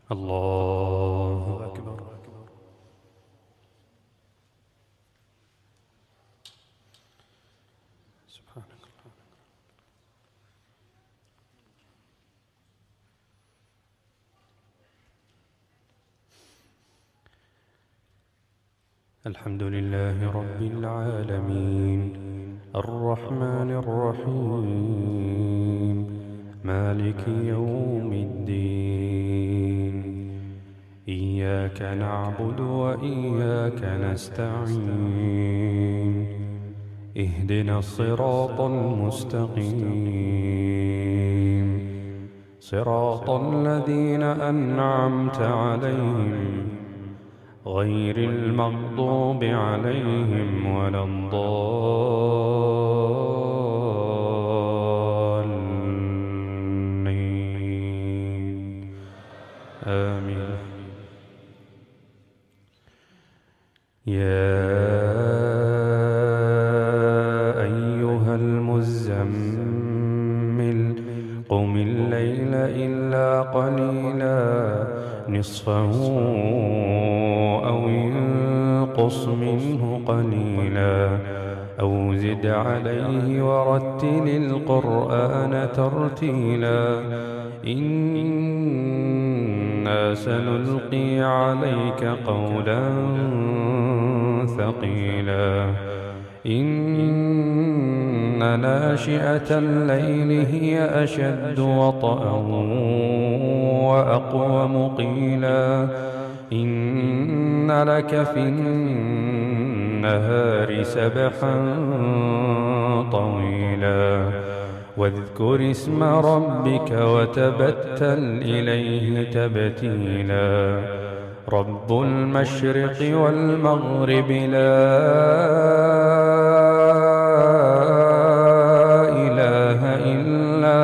الله أكبر. سبحانك اللهم. الحمد لله رب العالمين الرحمن الرحيم مالك يوم الدين. إياك نعبد وإياك نستعين. اهدنا الصراط المستقيم صراط الذين أنعمت عليهم غير المغضوب عليهم ولا الضالين. آمين. يا أيها المزمل قم الليل إلا قليلا نصفه أو انقص منه قليلا أو زد عليه ورتل القرآن ترتيلا. إنا سنلقي عليك قولا ثقيلا. إن ناشئة الليل هي أشد وطئا وأقوم قيلا. إن لك في النهار سبحا طويلا. واذكر اسم ربك وتبتل إليه تبتيلا. رب المشرق والمغرب لا إله إلا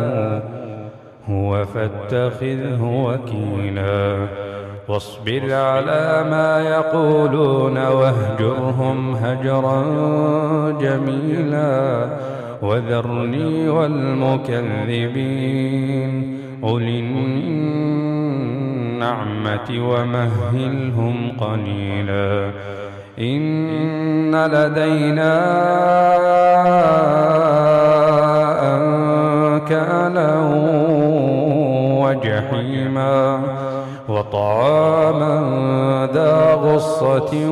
هو فاتخذه وكيلا. واصبر على ما يقولون واهجرهم هجرا جميلا. وذرني والمكذبين أولي النعمة ومهلهم قليلا. إن لدينا أنكالا وجحيما وطعاما ذا غصة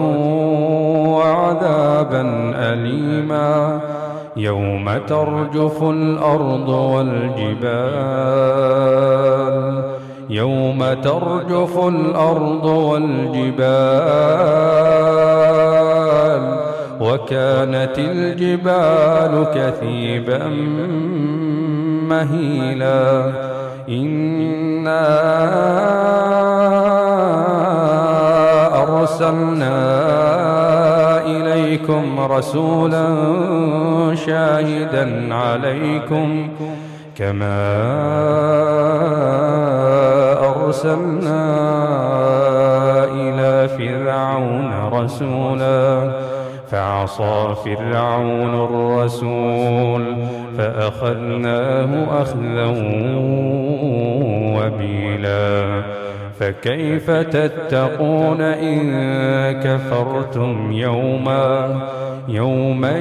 وعذابا أليما. يوم ترجف الأرض والجبال يوم ترجف الأرض والجبال وكانت الجبال كثيبا مهيلا. إنا أرسلنا إليكم رسولا شاهدا عليكم كما أرسلنا إلى فرعون رسولا. فعصى فرعون الرسول فأخذناه أخذا وبيلا. فكيف تتقون إن كفرتم يوما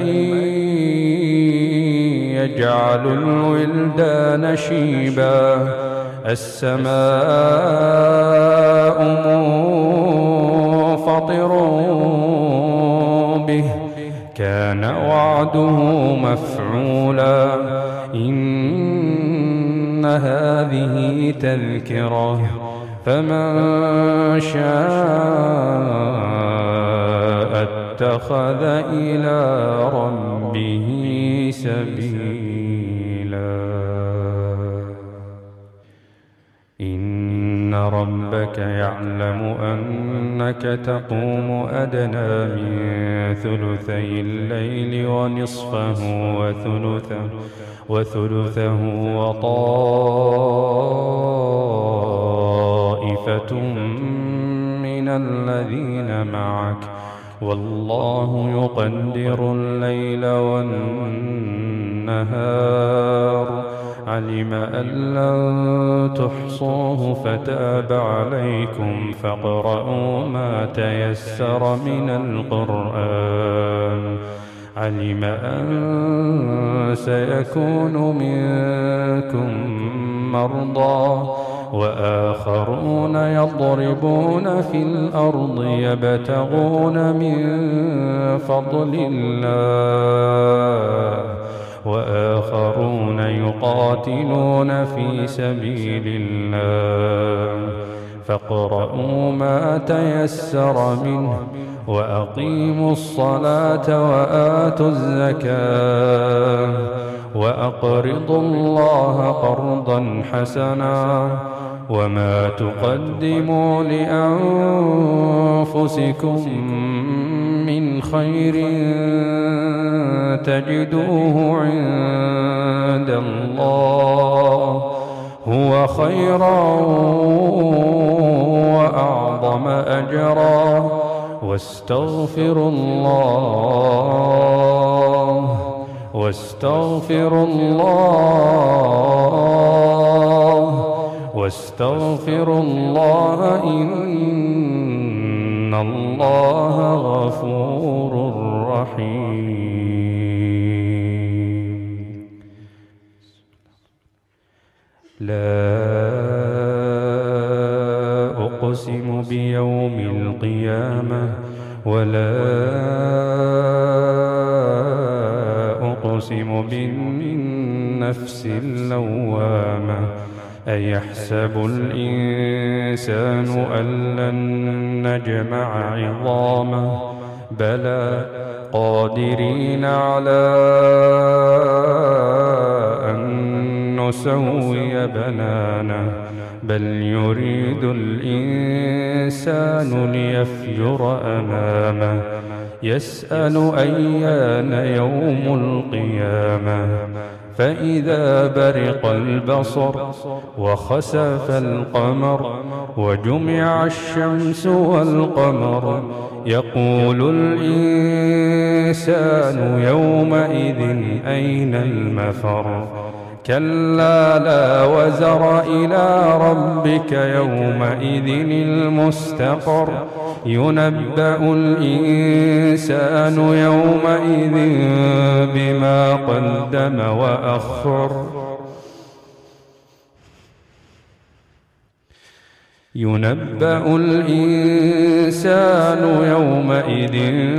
يجعل الولدان شيبا. السماء منفطر به كان وعده مفعولا. إن هذه تذكرة فمن شاء اتخذ إلى ربه سبيلا. إن ربك يعلم أنك تقوم أدنى من ثلثي الليل ونصفه وثلثه وطائفة من الذين معك والله يقدر الليل والنهار علم أن لن تحصوه فتاب عليكم فاقرؤوا ما تيسر من القرآن. علم أن سيكون منكم مرضى وآخرون يضربون في الأرض يبتغون من فضل الله وآخرون يقاتلون في سبيل الله فاقرؤوا ما تيسر منه وأقيموا الصلاة وآتوا الزكاة وأقرضوا الله قرضا حسنا وما تقدموا لأنفسكم من خير تجدوه عند الله هو خيرا وأعظم أجرا واستغفروا الله إن الله غفور رحيم. لا أقسم بيوم القيامة ولا أقسم بالنفس اللوامة أيحسب الإنسان أن لن نجمع عظامه بلى قادرين على أن نسوي بنانه بل يريد الإنسان ليفجر أمامه يسأل أيان يوم القيامة فإذا برق البصر وخسف القمر وجمع الشمس والقمر يقول الإنسان يومئذ أين المفر كلا لا وزر إلى ربك يومئذ المستقر ينبأ الإنسان يومئذ بما قدم وأخر ينبأ الإنسان يومئذ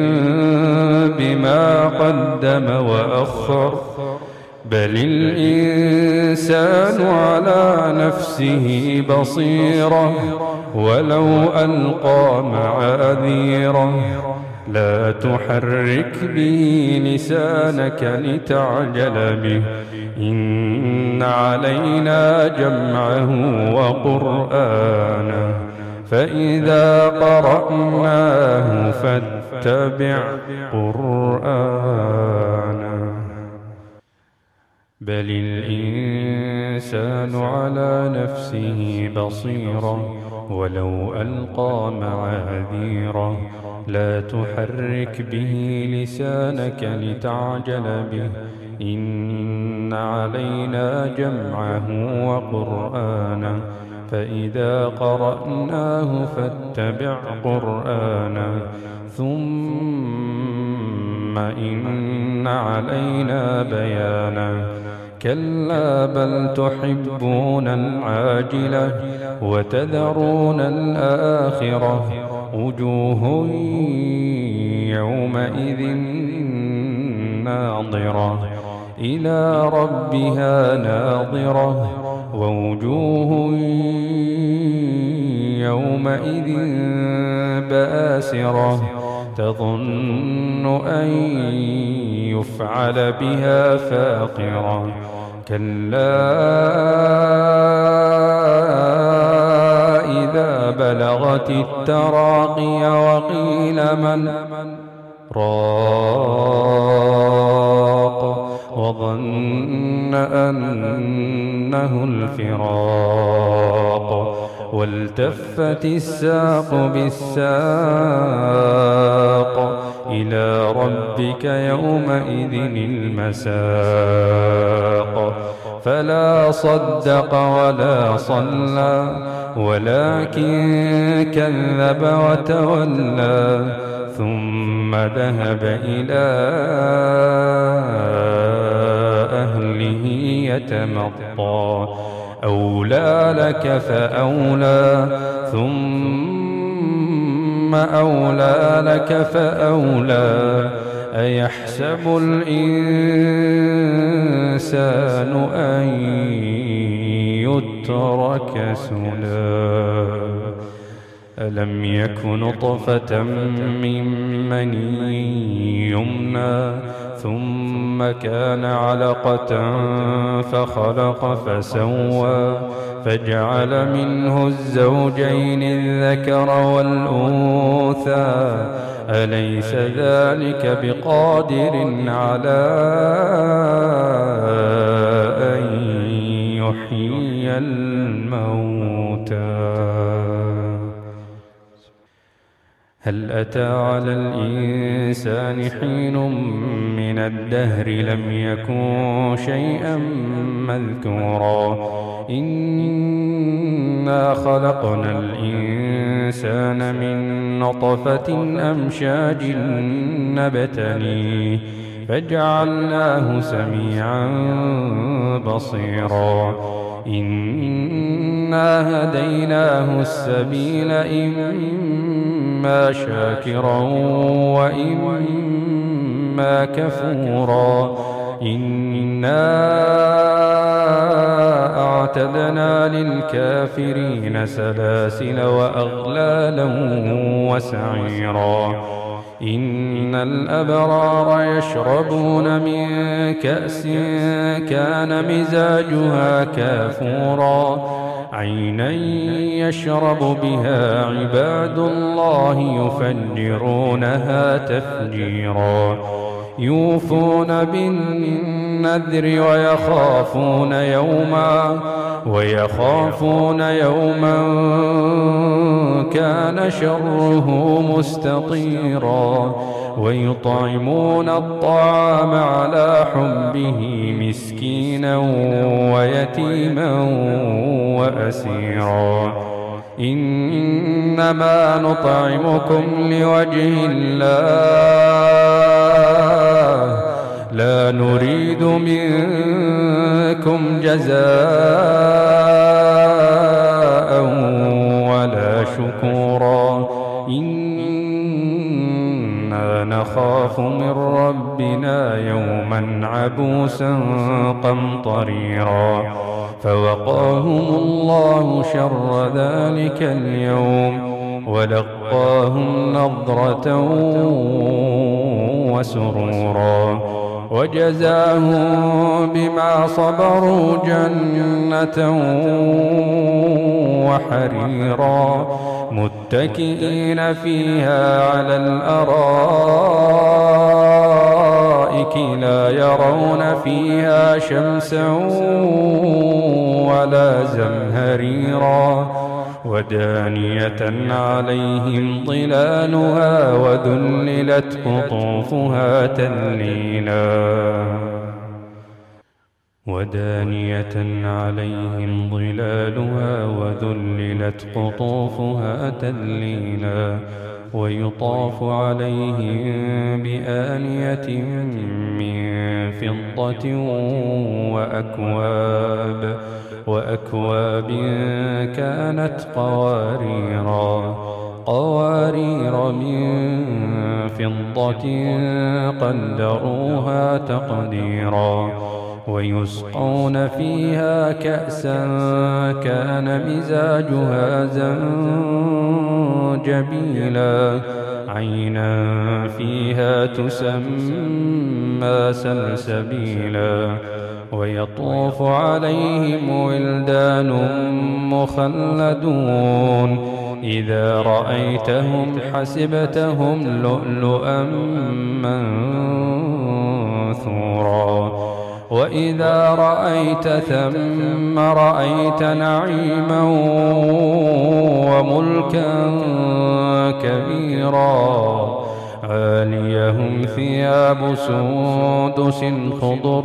بما قدم وأخر بل الإنسان على نفسه بصيرة ولو ألقى معاذيره لا تحرك به لسانك لتعجل به إن علينا جمعه وقرآنه فإذا قرأناه فاتبع قرآنه بل الإنسان على نفسه بصيرة ولو ألقى معاذيره لا تحرك به لسانك لتعجل به إن علينا جمعه وقرآنه فإذا قرأناه فاتبع قرآنه ثم إن علينا بيانه كلا بل تحبون العاجلة وتذرون الآخرة وجوه يومئذ ناظرة إلى ربها ناظرة ووجوه يومئذ باسرة تظن أن يفعل بها فاقرة كلا إذا بلغت التراقي وقيل من راق وظن أنه الفراق والتفت الساق بالساق إلى ربك يومئذ المساق فلا صدق ولا صلى ولكن كذب وتولى ثم ذهب إلى أهله يتمطى أولى لك فأولى ثم أولى لك فأولى أيحسب الإنسان أن يترك سدى ألم يك نطفة من مني يمنى ثم كان علقة فخلق فسوى فجعل منه الزوجين الذكر والأنثى أليس ذلك بقادر على أن يحيي الموتى هل أتى على الإنسان حين من الدهر لم يكن شيئا مذكورا إنا خلقنا الإنسان من نطفة أمشاج نبتليه فجعلناه سميعا بصيرا إنا هديناه السبيل إما شاكرا وإما كفورا إنا أعتدنا للكافرين سلاسل وأغلالا وسعيرا إن الأبرار يشربون من كأس كان مزاجها كافورا عينا يشرب بها عباد الله يفجرونها تفجيرا يوفون بالنذر ويخافون يوما كان شره مستطيرا ويطعمون الطعام على حبه مسكينا ويتيما وأسيرا إنما نطعمكم لوجه الله لا نريد منكم جزاء ولا شكورا إنا نخاف من ربنا يوما عبوسا قمطريرا فوقاهم الله شر ذلك اليوم ولقاهم نضرة وسرورا وجزاهم بما صبروا جنة وحريرا متكئين فيها على الأرائك لا يرون فيها شمسا ولا زمهريرا ودانية عليهم ظلالها وذللت قطوفها تذليلا ودانية عليهم ظلالها وذللت قطوفها تذليلا ويطاف عليهم بآنية من فضة وأكواب كانت قوارير من فضة قدروها تقديرا ويسقون فيها كأسا كان مزاجها زنجبيلا عينا فيها تسمى سلسبيلا ويطوف عليهم ولدان مخلدون إذا رأيتهم حسبتهم لؤلؤا منثورا وإذا رأيت ثم رأيت نعيما وملكا كبيرا عاليهم ثياب سندس خضر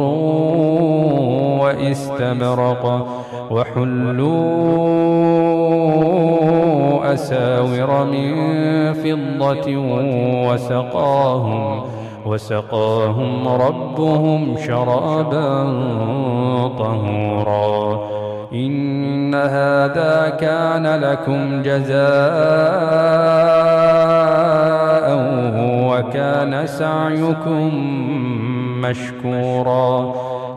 واستبرق وحلوا أساور من فضة وسقاهم ربهم شرابا طهورا إن هذا كان لكم جزاء وكان سعيكم مشكورا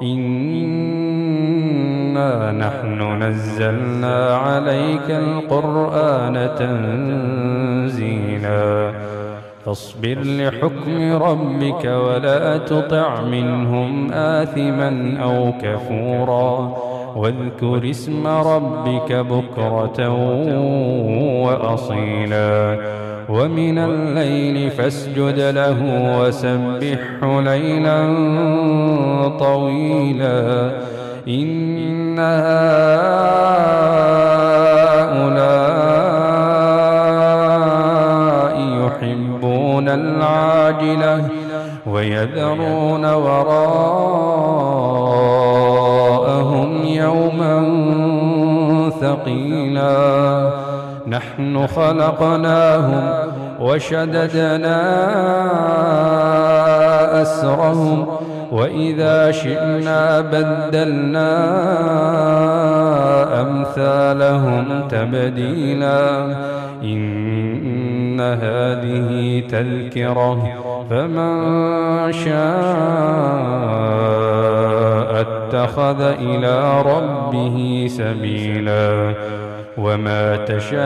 إنا نحن نزلنا عليك القرآن تنزيلا فاصبر لحكم ربك ولا تطع منهم آثما أو كفورا واذكر اسم ربك بكرة وأصيلا ومن الليل فاسجد له وسبحه ليلا طويلا إن هؤلاء يحبون العاجلة ويذرون وراءهم يوما ثقيلا نحن خلقناهم وشددنا أسرهم وإذا شئنا بدلنا أمثالهم تبديلا إن هذه تذكرة فمن شاء اتخذ إلى ربه سبيلا وما تشاءون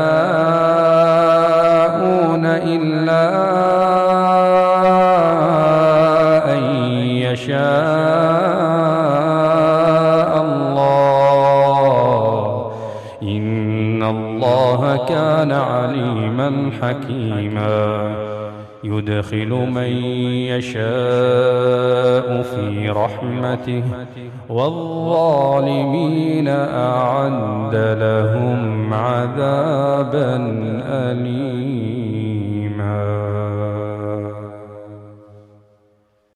إلا أن يشاء الله إن الله كان عليما حكيما يدخل من يشاء في رحمته والظالمين أعد لهم عذابا أليما.